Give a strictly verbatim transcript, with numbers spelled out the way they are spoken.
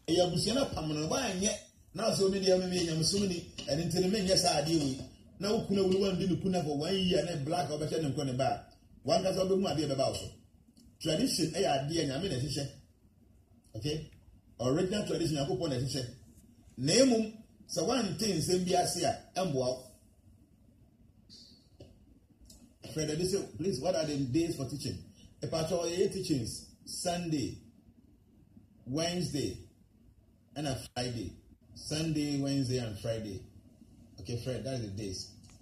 ya busiana pamno ba anye na so ne dia me nyam so ni ene ntene me nya sa ade wi na ukuna wulu wan di ni kuna for one year na black oba che ne nkone ba wan ka so be mu ade be ba so tradition e ya ade nya me na hihye okay original tradition akopọ na hihye na emum so one thing sem bi ase a emboa Fred, please, what are the days for teaching? A part of eight teachings, Sunday, Wednesday, and a Friday. Sunday, Wednesday, and Friday. Okay, Fred, that is the days.